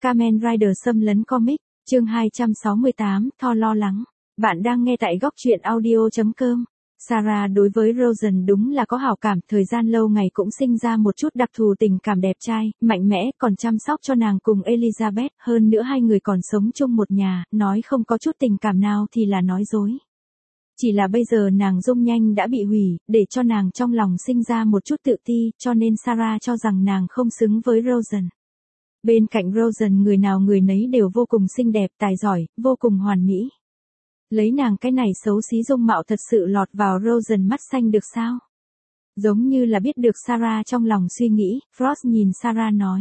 Kamen Rider xâm lấn comic, chương 268, Thor lo lắng. Bạn đang nghe tại góc truyện audio.com. Sarah đối với Rosen đúng là có hảo cảm, thời gian lâu ngày cũng sinh ra một chút đặc thù tình cảm đẹp trai, mạnh mẽ, còn chăm sóc cho nàng cùng Elizabeth, hơn nữa hai người còn sống chung một nhà, nói không có chút tình cảm nào thì là nói dối. Chỉ là bây giờ nàng dung nhanh đã bị hủy, để cho nàng trong lòng sinh ra một chút tự ti, cho nên Sarah cho rằng nàng không xứng với Rosen. Bên cạnh Rosen người nào người nấy đều vô cùng xinh đẹp, tài giỏi, vô cùng hoàn mỹ. Lấy nàng cái này xấu xí dung mạo thật sự lọt vào Rosen mắt xanh được sao? Giống như là biết được Sarah trong lòng suy nghĩ, Frost nhìn Sarah nói.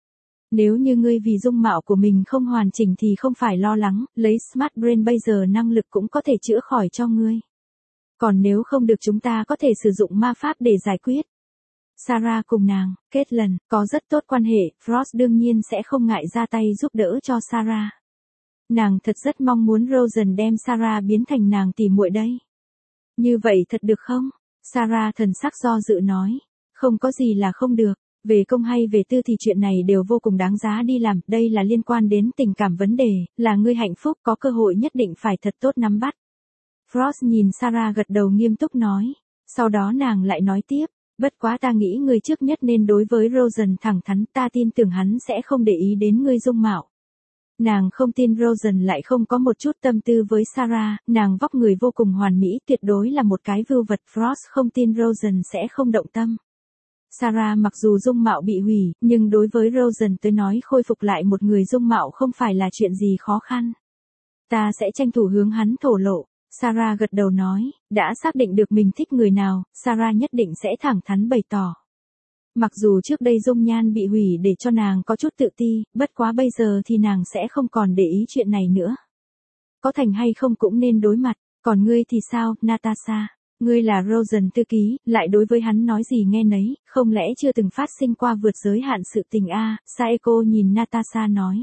Nếu như ngươi vì dung mạo của mình không hoàn chỉnh thì không phải lo lắng, lấy Smart Brain bây giờ năng lực cũng có thể chữa khỏi cho ngươi. Còn nếu không được chúng ta có thể sử dụng ma pháp để giải quyết. Sarah cùng nàng, Caitlin, có rất tốt quan hệ, Frost đương nhiên sẽ không ngại ra tay giúp đỡ cho Sarah. Nàng thật rất mong muốn Rosen đem Sarah biến thành nàng tỉ muội đây. Như vậy thật được không? Sarah thần sắc do dự nói. Không có gì là không được. Về công hay về tư thì chuyện này đều vô cùng đáng giá đi làm. Đây là liên quan đến tình cảm vấn đề, là ngươi hạnh phúc có cơ hội nhất định phải thật tốt nắm bắt. Frost nhìn Sarah gật đầu nghiêm túc nói. Sau đó nàng lại nói tiếp. Bất quá ta nghĩ ngươi trước nhất nên đối với Rosen thẳng thắn, ta tin tưởng hắn sẽ không để ý đến ngươi dung mạo. Nàng không tin Rosen lại không có một chút tâm tư với Sarah, nàng vóc người vô cùng hoàn mỹ, tuyệt đối là một cái vưu vật. Frost không tin Rosen sẽ không động tâm. Sarah mặc dù dung mạo bị hủy, nhưng đối với Rosen tới nói khôi phục lại một người dung mạo không phải là chuyện gì khó khăn. Ta sẽ tranh thủ hướng hắn thổ lộ. Sarah gật đầu nói, đã xác định được mình thích người nào, Sarah nhất định sẽ thẳng thắn bày tỏ. Mặc dù trước đây dung nhan bị hủy để cho nàng có chút tự ti, bất quá bây giờ thì nàng sẽ không còn để ý chuyện này nữa. Có thành hay không cũng nên đối mặt, còn ngươi thì sao, Natasha? Ngươi là Rosen thư ký, lại đối với hắn nói gì nghe nấy, không lẽ chưa từng phát sinh qua vượt giới hạn sự tình a? Saeko nhìn Natasha nói.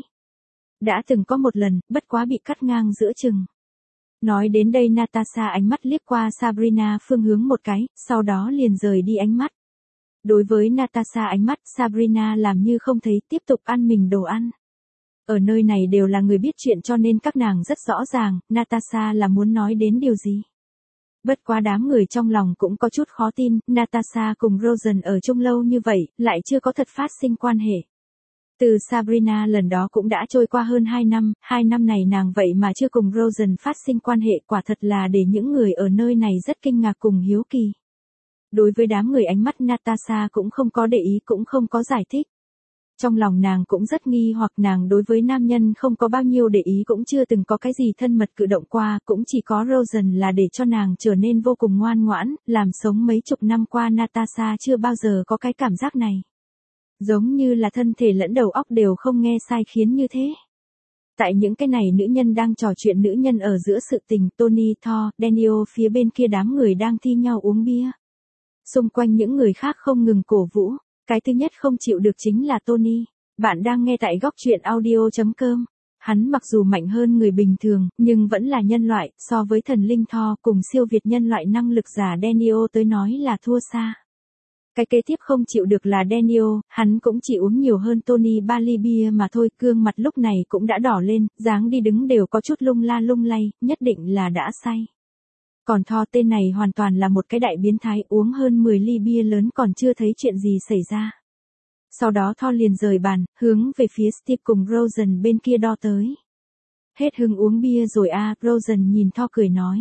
Đã từng có một lần, bất quá bị cắt ngang giữa chừng. Nói đến đây Natasha ánh mắt liếc qua Sabrina phương hướng một cái, sau đó liền rời đi ánh mắt. Đối với Natasha ánh mắt, Sabrina làm như không thấy, tiếp tục ăn mình đồ ăn. Ở nơi này đều là người biết chuyện cho nên các nàng rất rõ ràng, Natasha là muốn nói đến điều gì. Bất quá đám người trong lòng cũng có chút khó tin, Natasha cùng Rosen ở chung lâu như vậy, lại chưa có thật phát sinh quan hệ. Từ Sabrina lần đó cũng đã trôi qua hơn 2 năm này nàng vậy mà chưa cùng Rosen phát sinh quan hệ, quả thật là để những người ở nơi này rất kinh ngạc cùng hiếu kỳ. Đối với đám người ánh mắt Natasha cũng không có để ý cũng không có giải thích. Trong lòng nàng cũng rất nghi hoặc nàng đối với nam nhân không có bao nhiêu để ý cũng chưa từng có cái gì thân mật cử động qua, cũng chỉ có Rosen là để cho nàng trở nên vô cùng ngoan ngoãn, làm sống mấy chục năm qua Natasha chưa bao giờ có cái cảm giác này. Giống như là thân thể lẫn đầu óc đều không nghe sai khiến như thế. Tại những cái này nữ nhân đang trò chuyện nữ nhân ở giữa sự tình, Tony, Thor, Daniel phía bên kia đám người đang thi nhau uống bia. Xung quanh những người khác không ngừng cổ vũ, cái thứ nhất không chịu được chính là Tony. Bạn đang nghe tại góc truyện audio.com. Hắn mặc dù mạnh hơn người bình thường, nhưng vẫn là nhân loại, so với thần linh Thor cùng siêu việt nhân loại năng lực giả Daniel tới nói là thua xa. Cái kế tiếp không chịu được là Daniel, hắn cũng chỉ uống nhiều hơn Tony 3 ly bia mà thôi, gương mặt lúc này cũng đã đỏ lên, dáng đi đứng đều có chút lung la lung lay, nhất định là đã say. Còn Thor tên này hoàn toàn là một cái đại biến thái, uống hơn 10 ly bia lớn còn chưa thấy chuyện gì xảy ra. Sau đó Thor liền rời bàn, hướng về phía Steve cùng Rosen bên kia đo tới. Hết hứng uống bia rồi à, Rosen nhìn Thor cười nói.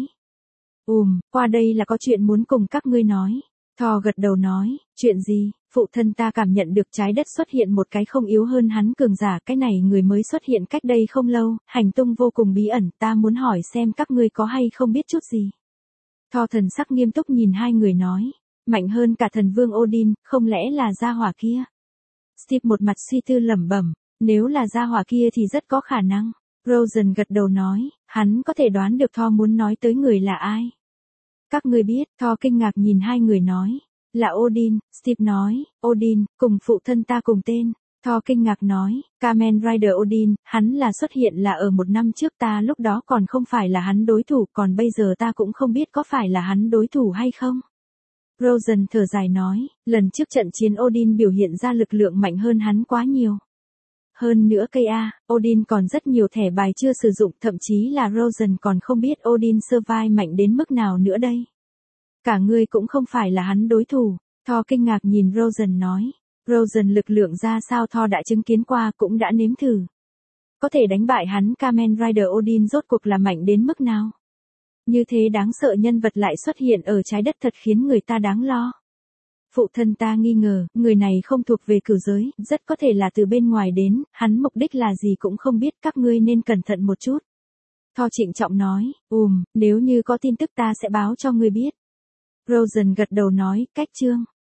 Qua đây là có chuyện muốn cùng các ngươi nói. Thor gật đầu nói, chuyện gì? Phụ thân ta cảm nhận được trái đất xuất hiện một cái không yếu hơn hắn cường giả, cái này người mới xuất hiện cách đây không lâu, hành tung vô cùng bí ẩn, ta muốn hỏi xem các ngươi có hay không biết chút gì. Thor thần sắc nghiêm túc nhìn hai người nói, mạnh hơn cả thần vương Odin, không lẽ là gia hỏa kia? Steve một mặt suy tư lẩm bẩm, nếu là gia hỏa kia thì rất có khả năng. Rosen gật đầu nói, hắn có thể đoán được Thor muốn nói tới người là ai. Các ngươi biết, Thor kinh ngạc nhìn hai người nói, là Odin. Steve nói, Odin, cùng phụ thân ta cùng tên. Thor kinh ngạc nói, Kamen Rider Odin, hắn là xuất hiện là ở 1 năm trước, ta lúc đó còn không phải là hắn đối thủ, còn bây giờ ta cũng không biết có phải là hắn đối thủ hay không. Rosen thở dài nói, lần trước trận chiến Odin biểu hiện ra lực lượng mạnh hơn hắn quá nhiều. Hơn nữa cây A, Odin còn rất nhiều thẻ bài chưa sử dụng, thậm chí là Rosen còn không biết Odin survive mạnh đến mức nào nữa đây. Cả ngươi cũng không phải là hắn đối thủ. Thor kinh ngạc nhìn Rosen nói. Rosen lực lượng ra sao Thor đã chứng kiến qua cũng đã nếm thử. Có thể đánh bại hắn Kamen Rider Odin rốt cuộc là mạnh đến mức nào? Như thế đáng sợ nhân vật lại xuất hiện ở trái đất thật khiến người ta đáng lo. Phụ thân ta nghi ngờ, người này không thuộc về cửu giới, rất có thể là từ bên ngoài đến, hắn mục đích là gì cũng không biết, các ngươi nên cẩn thận một chút. Thor trịnh trọng nói, nếu như có tin tức ta sẽ báo cho ngươi biết. Rosen gật đầu nói, cách chương.